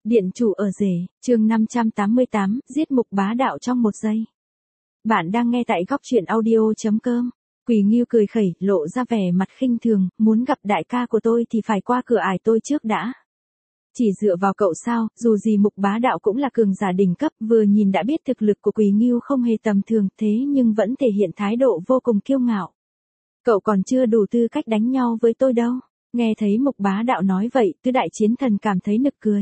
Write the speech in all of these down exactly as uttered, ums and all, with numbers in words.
Điện chủ ở rể, chương năm trăm tám mươi tám, giết Mục Bá Đạo trong một giây. Bạn đang nghe tại góc truyện audio chấm com. Quỳ Ngưu cười khẩy, lộ ra vẻ mặt khinh thường, muốn gặp đại ca của tôi thì phải qua cửa ải tôi trước đã. Chỉ dựa vào cậu sao, dù gì Mục Bá Đạo cũng là cường giả đỉnh cấp, vừa nhìn đã biết thực lực của Quỳ Ngưu không hề tầm thường, thế nhưng vẫn thể hiện thái độ vô cùng kiêu ngạo. Cậu còn chưa đủ tư cách đánh nhau với tôi đâu. Nghe thấy Mục Bá Đạo nói vậy, Tứ Đại Chiến Thần cảm thấy nực cười.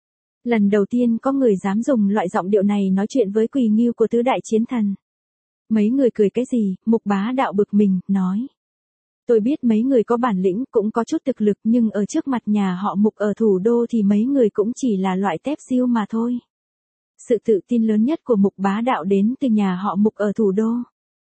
Lần đầu tiên có người dám dùng loại giọng điệu này nói chuyện với Quỳ Ngưu của Tứ Đại Chiến Thần. Mấy người cười cái gì, Mục Bá Đạo bực mình, nói. Tôi biết mấy người có bản lĩnh, cũng có chút thực lực, nhưng ở trước mặt nhà họ Mục ở thủ đô thì mấy người cũng chỉ là loại tép diêu mà thôi. Sự tự tin lớn nhất của Mục Bá Đạo đến từ nhà họ Mục ở thủ đô.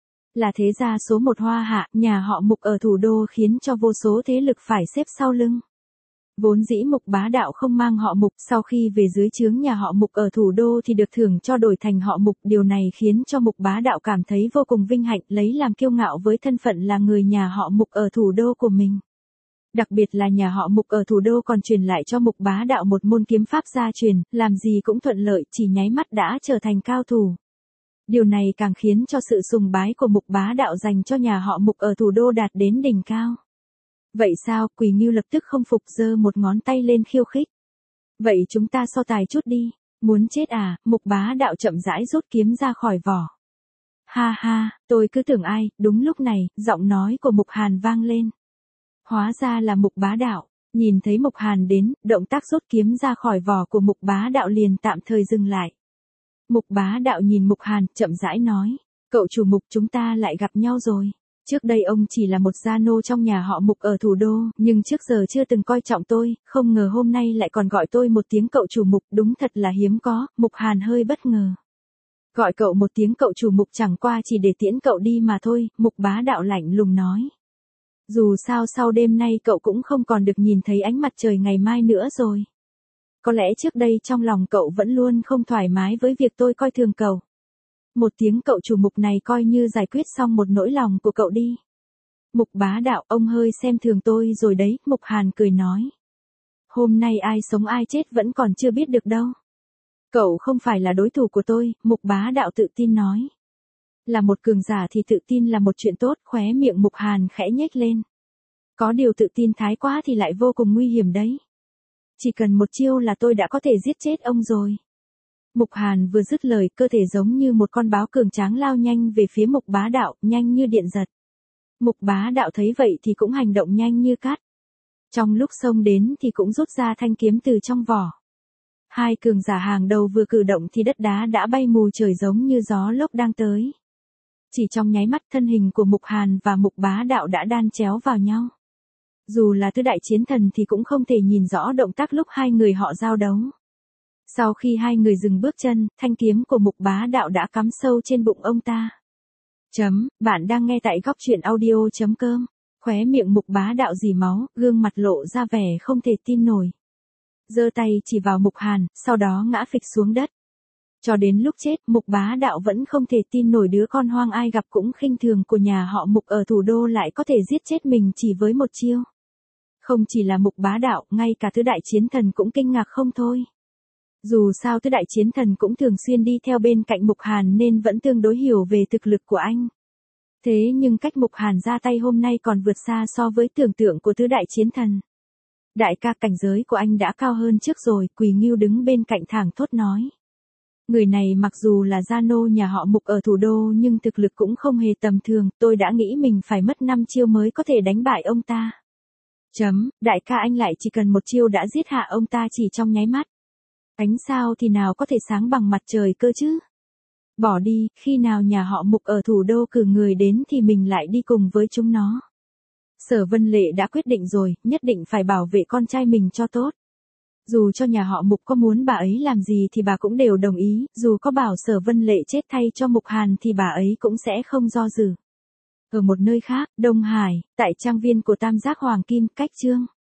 Là thế gia số một Hoa Hạ, nhà họ Mục ở thủ đô khiến cho vô số thế lực phải xếp sau lưng. Vốn dĩ Mục Bá Đạo không mang họ Mục, sau khi về dưới trướng nhà họ Mục ở thủ đô thì được thưởng cho đổi thành họ Mục, điều này khiến cho Mục Bá Đạo cảm thấy vô cùng vinh hạnh, lấy làm kiêu ngạo với thân phận là người nhà họ Mục ở thủ đô của mình. Đặc biệt là nhà họ Mục ở thủ đô còn truyền lại cho Mục Bá Đạo một môn kiếm pháp gia truyền, làm gì cũng thuận lợi, chỉ nháy mắt đã trở thành cao thủ. Điều này càng khiến cho sự sùng bái của Mục Bá Đạo dành cho nhà họ Mục ở thủ đô đạt đến đỉnh cao. Vậy sao, Quỳ Ngưu lập tức không phục, giơ một ngón tay lên khiêu khích. Vậy chúng ta so tài chút đi, muốn chết à, Mục Bá Đạo chậm rãi rút kiếm ra khỏi vỏ. Ha ha, tôi cứ tưởng ai, đúng lúc này, giọng nói của Mục Hàn vang lên. Hóa ra là Mục Bá Đạo, nhìn thấy Mục Hàn đến, động tác rút kiếm ra khỏi vỏ của Mục Bá Đạo liền tạm thời dừng lại. Mục Bá Đạo nhìn Mục Hàn, chậm rãi nói, cậu chủ Mục, chúng ta lại gặp nhau rồi. Trước đây ông chỉ là một gia nô trong nhà họ Mục ở thủ đô, nhưng trước giờ chưa từng coi trọng tôi, không ngờ hôm nay lại còn gọi tôi một tiếng cậu chủ Mục, đúng thật là hiếm có. Mục Hàn hơi bất ngờ. Gọi cậu một tiếng cậu chủ Mục chẳng qua chỉ để tiễn cậu đi mà thôi, Mục Bá Đạo lạnh lùng nói. Dù sao sau đêm nay cậu cũng không còn được nhìn thấy ánh mặt trời ngày mai nữa rồi. Có lẽ trước đây trong lòng cậu vẫn luôn không thoải mái với việc tôi coi thường cậu. Một tiếng cậu chủ Mục này coi như giải quyết xong một nỗi lòng của cậu đi. Mục Bá Đạo, ông hơi xem thường tôi rồi đấy, Mục Hàn cười nói. Hôm nay ai sống ai chết vẫn còn chưa biết được đâu. Cậu không phải là đối thủ của tôi, Mục Bá Đạo tự tin nói. Là một cường giả thì tự tin là một chuyện tốt, khóe miệng Mục Hàn khẽ nhếch lên. Có điều tự tin thái quá thì lại vô cùng nguy hiểm đấy. Chỉ cần một chiêu là tôi đã có thể giết chết ông rồi. Mục Hàn vừa dứt lời, cơ thể giống như một con báo cường tráng lao nhanh về phía Mục Bá Đạo, nhanh như điện giật. Mục Bá Đạo thấy vậy thì cũng hành động nhanh như cát. Trong lúc xông đến thì cũng rút ra thanh kiếm từ trong vỏ. Hai cường giả hàng đầu vừa cử động thì đất đá đã bay mù trời giống như gió lốc đang tới. Chỉ trong nháy mắt thân hình của Mục Hàn và Mục Bá Đạo đã đan chéo vào nhau. Dù là Tứ Đại Chiến Thần thì cũng không thể nhìn rõ động tác lúc hai người họ giao đấu. Sau khi hai người dừng bước chân, thanh kiếm của Mục Bá Đạo đã cắm sâu trên bụng ông ta. Chấm, bạn đang nghe tại góc truyện audio chấm com. Khóe miệng Mục Bá Đạo rỉ máu, gương mặt lộ ra vẻ không thể tin nổi. Giơ tay chỉ vào Mục Hàn, sau đó ngã phịch xuống đất. Cho đến lúc chết, Mục Bá Đạo vẫn không thể tin nổi đứa con hoang ai gặp cũng khinh thường của nhà họ Mục ở thủ đô lại có thể giết chết mình chỉ với một chiêu. Không chỉ là Mục Bá Đạo, ngay cả Tứ Đại Chiến Thần cũng kinh ngạc không thôi. Dù sao Tứ Đại Chiến Thần cũng thường xuyên đi theo bên cạnh Mục Hàn nên vẫn tương đối hiểu về thực lực của anh. Thế nhưng cách Mục Hàn ra tay hôm nay còn vượt xa so với tưởng tượng của Tứ Đại Chiến Thần. Đại ca, cảnh giới của anh đã cao hơn trước rồi, Quỳ Ngưu đứng bên cạnh thảng thốt nói. Người này mặc dù là gia nô nhà họ Mục ở thủ đô nhưng thực lực cũng không hề tầm thường, tôi đã nghĩ mình phải mất năm chiêu mới có thể đánh bại ông ta. Chấm, đại ca anh lại chỉ cần một chiêu đã giết hạ ông ta chỉ trong nháy mắt. Ánh sao thì nào có thể sáng bằng mặt trời cơ chứ? Bỏ đi, khi nào nhà họ Mục ở thủ đô cử người đến thì mình lại đi cùng với chúng nó. Sở Vân Lệ đã quyết định rồi, nhất định phải bảo vệ con trai mình cho tốt. Dù cho nhà họ Mục có muốn bà ấy làm gì thì bà cũng đều đồng ý, dù có bảo Sở Vân Lệ chết thay cho Mục Hàn thì bà ấy cũng sẽ không do dự. Ở một nơi khác, Đông Hải, tại trang viên của Tam Giác Hoàng Kim, cách Chương